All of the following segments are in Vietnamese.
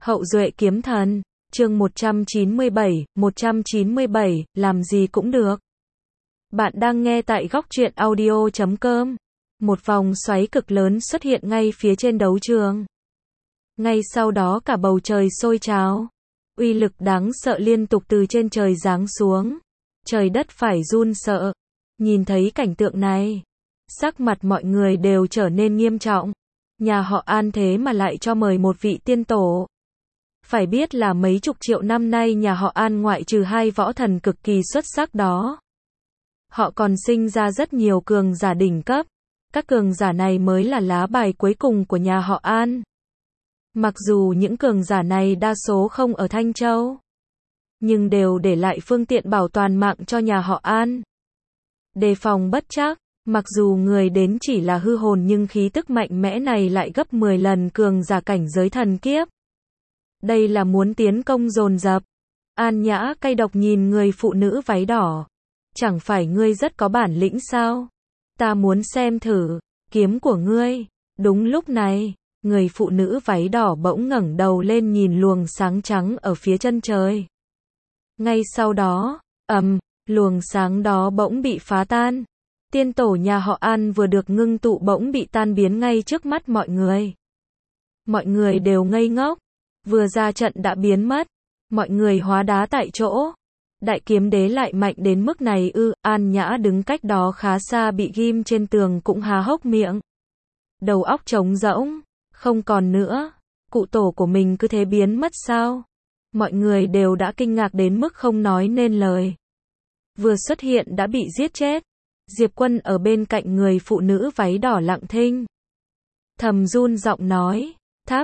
Hậu duệ kiếm thần, chương 197, làm gì cũng được. Bạn đang nghe tại góc truyện audio.com. Một vòng xoáy cực lớn xuất hiện ngay phía trên đấu trường. Ngay sau đó cả bầu trời sôi trào. Uy lực đáng sợ liên tục từ trên trời giáng xuống. Trời đất phải run sợ. Nhìn thấy cảnh tượng này, sắc mặt mọi người đều trở nên nghiêm trọng. Nhà họ An thế mà lại cho mời một vị tiên tổ. Phải biết là mấy chục triệu năm nay nhà họ An ngoại trừ hai võ thần cực kỳ xuất sắc đó, họ còn sinh ra rất nhiều cường giả đỉnh cấp. Các cường giả này mới là lá bài cuối cùng của nhà họ An. Mặc dù những cường giả này đa số không ở Thanh Châu, nhưng đều để lại phương tiện bảo toàn mạng cho nhà họ An. Đề phòng bất trắc, mặc dù người đến chỉ là hư hồn nhưng khí tức mạnh mẽ này lại gấp 10 lần cường giả cảnh giới thần kiếp. Đây là muốn tiến công dồn dập. An Nhã cay độc nhìn người phụ nữ váy đỏ. Chẳng phải ngươi rất có bản lĩnh sao? Ta muốn xem thử kiếm của ngươi. Đúng lúc này, người phụ nữ váy đỏ bỗng ngẩng đầu lên nhìn luồng sáng trắng ở phía chân trời. Ngay sau đó, luồng sáng đó bỗng bị phá tan. Tiên tổ nhà họ An vừa được ngưng tụ bỗng bị tan biến ngay trước mắt mọi người. Mọi người đều ngây ngốc. Vừa ra trận đã biến mất. Mọi người hóa đá tại chỗ. Đại kiếm đế lại mạnh đến mức này ư? An Nhã đứng cách đó khá xa bị ghim trên tường cũng há hốc miệng. Đầu óc trống rỗng. Không còn nữa. Cụ tổ của mình cứ thế biến mất sao? Mọi người đều đã kinh ngạc đến mức không nói nên lời. Vừa xuất hiện đã bị giết chết. Diệp Quân ở bên cạnh người phụ nữ váy đỏ lặng thinh. Thầm run giọng nói.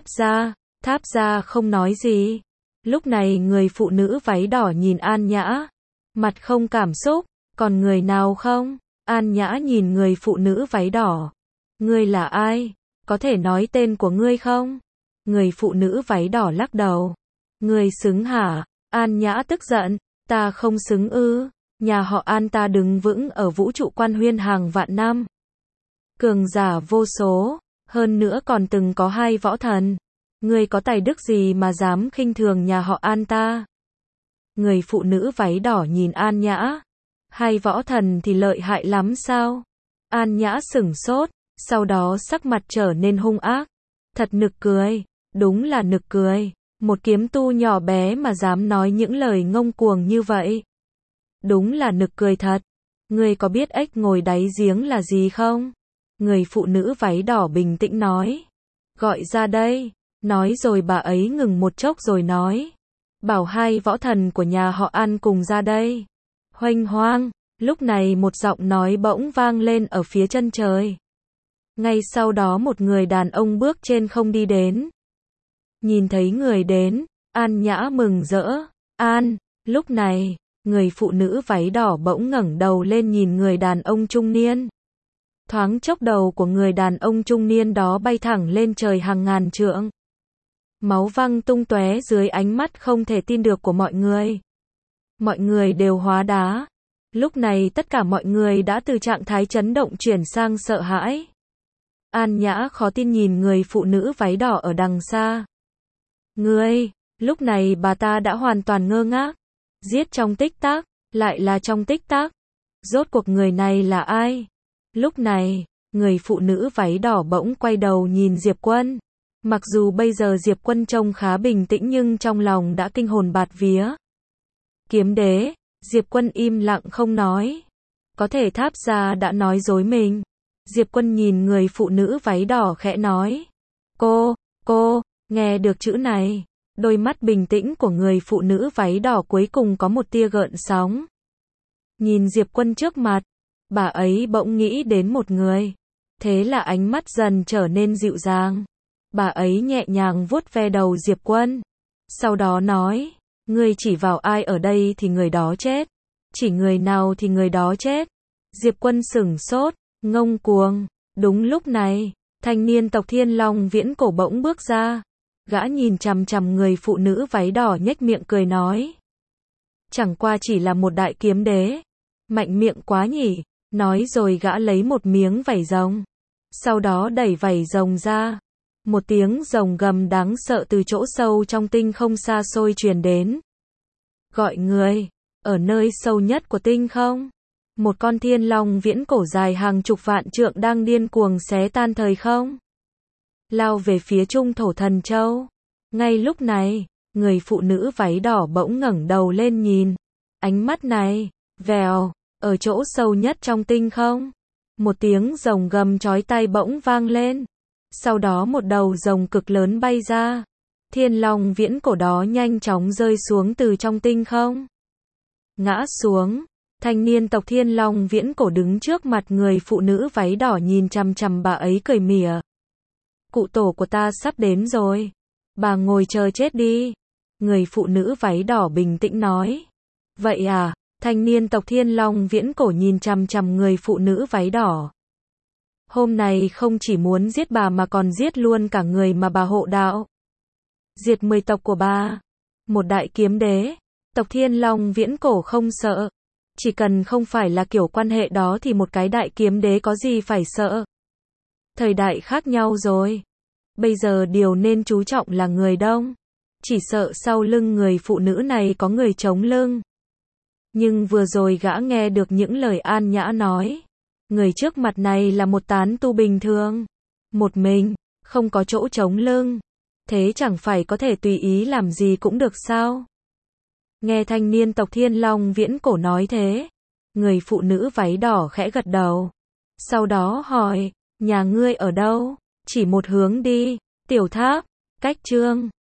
Tháp ra không nói gì. Lúc này người phụ nữ váy đỏ nhìn An Nhã. Mặt không cảm xúc. Còn người nào không? An Nhã nhìn người phụ nữ váy đỏ. Ngươi là ai? Có thể nói tên của ngươi không? Người phụ nữ váy đỏ lắc đầu. Ngươi xứng hả? An Nhã tức giận. Ta không xứng ư? Nhà họ An ta đứng vững ở vũ trụ quan huyên hàng vạn năm. Cường giả vô số. Hơn nữa còn từng có hai võ thần. Ngươi có tài đức gì mà dám khinh thường nhà họ An ta? Người phụ nữ váy đỏ nhìn An Nhã. Hai võ thần thì lợi hại lắm sao? An Nhã sửng sốt, sau đó sắc mặt trở nên hung ác. Thật nực cười, đúng là nực cười. Một kiếm tu nhỏ bé mà dám nói những lời ngông cuồng như vậy. Đúng là nực cười thật. Ngươi có biết ếch ngồi đáy giếng là gì không? Người phụ nữ váy đỏ bình tĩnh nói. Gọi ra đây. Nói rồi bà ấy ngừng một chốc rồi nói. Bảo hai võ thần của nhà họ An cùng ra đây. Huênh hoang. Lúc này một giọng nói bỗng vang lên ở phía chân trời. Ngay sau đó một người đàn ông bước trên không đi đến. Nhìn thấy người đến, An Nhã mừng rỡ. An, lúc này, người phụ nữ váy đỏ bỗng ngẩng đầu lên nhìn người đàn ông trung niên. Thoáng chốc đầu của người đàn ông trung niên đó bay thẳng lên trời hàng ngàn trượng. Máu văng tung tóe dưới ánh mắt không thể tin được của mọi người. Mọi người đều hóa đá. Lúc này tất cả mọi người đã từ trạng thái chấn động chuyển sang sợ hãi. An Nhã khó tin nhìn người phụ nữ váy đỏ ở đằng xa. Ngươi, lúc này bà ta đã hoàn toàn ngơ ngác. Giết trong tích tắc, lại là trong tích tắc. Rốt cuộc người này là ai? Lúc này, người phụ nữ váy đỏ bỗng quay đầu nhìn Diệp Quân. Mặc dù bây giờ Diệp Quân trông khá bình tĩnh nhưng trong lòng đã kinh hồn bạt vía. Kiếm đế, Diệp Quân im lặng không nói. Có thể Tháp ra đã nói dối mình. Diệp Quân nhìn người phụ nữ váy đỏ khẽ nói. Cô, nghe được chữ này. Đôi mắt bình tĩnh của người phụ nữ váy đỏ cuối cùng có một tia gợn sóng. Nhìn Diệp Quân trước mặt, bà ấy bỗng nghĩ đến một người. Thế là ánh mắt dần trở nên dịu dàng. Bà ấy nhẹ nhàng vuốt ve đầu Diệp Quân. Sau đó nói, ngươi chỉ vào ai ở đây thì người đó chết. Chỉ người nào thì người đó chết. Diệp Quân sửng sốt, ngông cuồng. Đúng lúc này, thanh niên tộc Thiên Long Viễn Cổ bỗng bước ra. Gã nhìn chằm chằm người phụ nữ váy đỏ nhếch miệng cười nói. Chẳng qua chỉ là một đại kiếm đế. Mạnh miệng quá nhỉ. Nói rồi gã lấy một miếng vảy rồng. Sau đó đẩy vảy rồng ra. Một tiếng rồng gầm đáng sợ từ chỗ sâu trong tinh không xa xôi truyền đến. Gọi người, ở nơi sâu nhất của tinh không. Một con thiên long viễn cổ dài hàng chục vạn trượng đang điên cuồng xé tan thời không. Lao về phía Trung Thổ Thần Châu. Ngay lúc này, người phụ nữ váy đỏ bỗng ngẩng đầu lên nhìn. Ánh mắt này, vèo, ở chỗ sâu nhất trong tinh không. Một tiếng rồng gầm chói tai bỗng vang lên. Sau đó một đầu rồng cực lớn bay ra. Thiên long viễn cổ đó nhanh chóng rơi xuống từ trong tinh không. Ngã xuống. Thanh niên tộc thiên long viễn cổ đứng trước mặt người phụ nữ váy đỏ nhìn chằm chằm bà ấy cười mỉa. Cụ tổ của ta sắp đến rồi. Bà ngồi chờ chết đi. Người phụ nữ váy đỏ bình tĩnh nói. Vậy à? Thanh niên tộc thiên long viễn cổ nhìn chằm chằm người phụ nữ váy đỏ. Hôm nay không chỉ muốn giết bà mà còn giết luôn cả người mà bà hộ đạo. Diệt 10 tộc của bà. Một đại kiếm đế. Tộc thiên long viễn cổ không sợ. Chỉ cần không phải là kiểu quan hệ đó thì một cái đại kiếm đế có gì phải sợ. Thời đại khác nhau rồi. Bây giờ điều nên chú trọng là người đông. Chỉ sợ sau lưng người phụ nữ này có người chống lưng. Nhưng vừa rồi gã nghe được những lời An Nhã nói. Người trước mặt này là một tán tu bình thường. Một mình, không có chỗ chống lưng. Thế chẳng phải có thể tùy ý làm gì cũng được sao? Nghe thanh niên tộc thiên long viễn cổ nói thế. Người phụ nữ váy đỏ khẽ gật đầu. Sau đó hỏi, nhà ngươi ở đâu? Chỉ một hướng đi, Tiểu Tháp, Cách Chương.